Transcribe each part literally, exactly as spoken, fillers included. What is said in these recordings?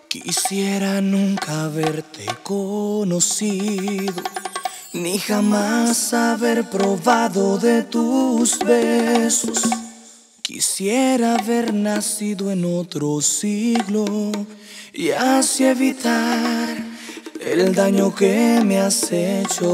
Quisiera nunca haberte conocido, ni jamás haber probado de tus besos. Quisiera haber nacido en otro siglo y así evitar el daño que me has hecho.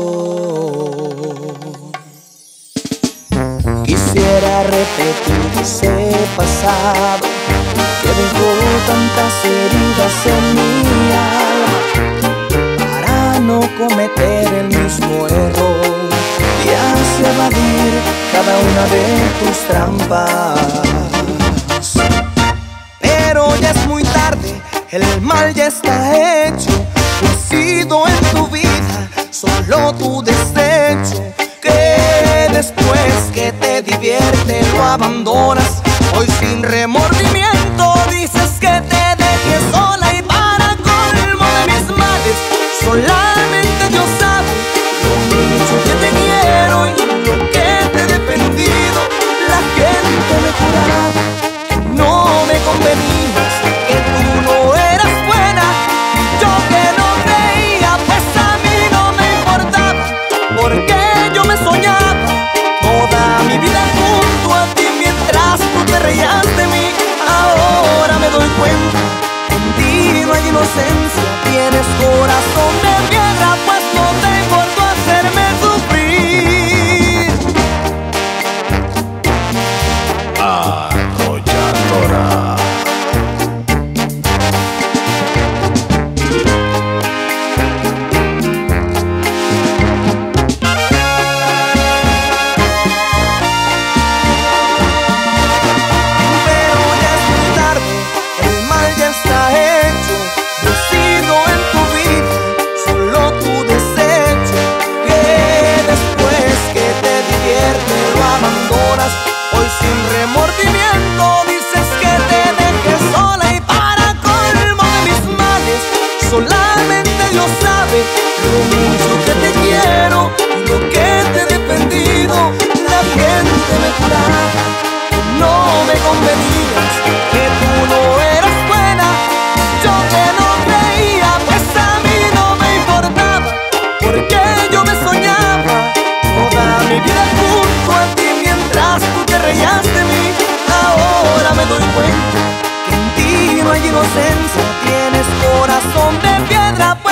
Quisiera repetir ese pasado que dejó tantas heridas en mi alma, para no cometer el mismo error y así evadir cada una de tus trampas. Pero ya es muy tarde, el mal ya está hecho. No he sido en tu vida solo tu desecho, que después que te divierte lo abandonas. Hoy sin remordimiento dices que te dejé sola, y para colmo de mis males solamente Dios sabe lo mucho que te quiero y lo que te he defendido. La gente me juraba que no me convenías, que tú no eras buena, y yo que no creía, pues a mí no me importaba, porque yo me soñaba toda mi vida junto a ti mientras tú te reías de mí. Ahora me doy cuenta que en ti no hay inocencia, tienes corazón de piedra, pues no te importó hacerme sufrir. Arrolladora. Hoy sin remordimiento dices que te dejé sola, y para colmo de mis males solamente Dios sabe lo mucho que te quiero y lo que te he defendido. La gente me juraba que no me convenías, que tú no eras buena, yo que no creía, pues a mí no me importaba, porque yo me soñaba toda mi vida junto a ti mientras tú te reías de mí. Ahora me doy cuenta que en ti no hay inocencia, tienes corazón de piedra, pues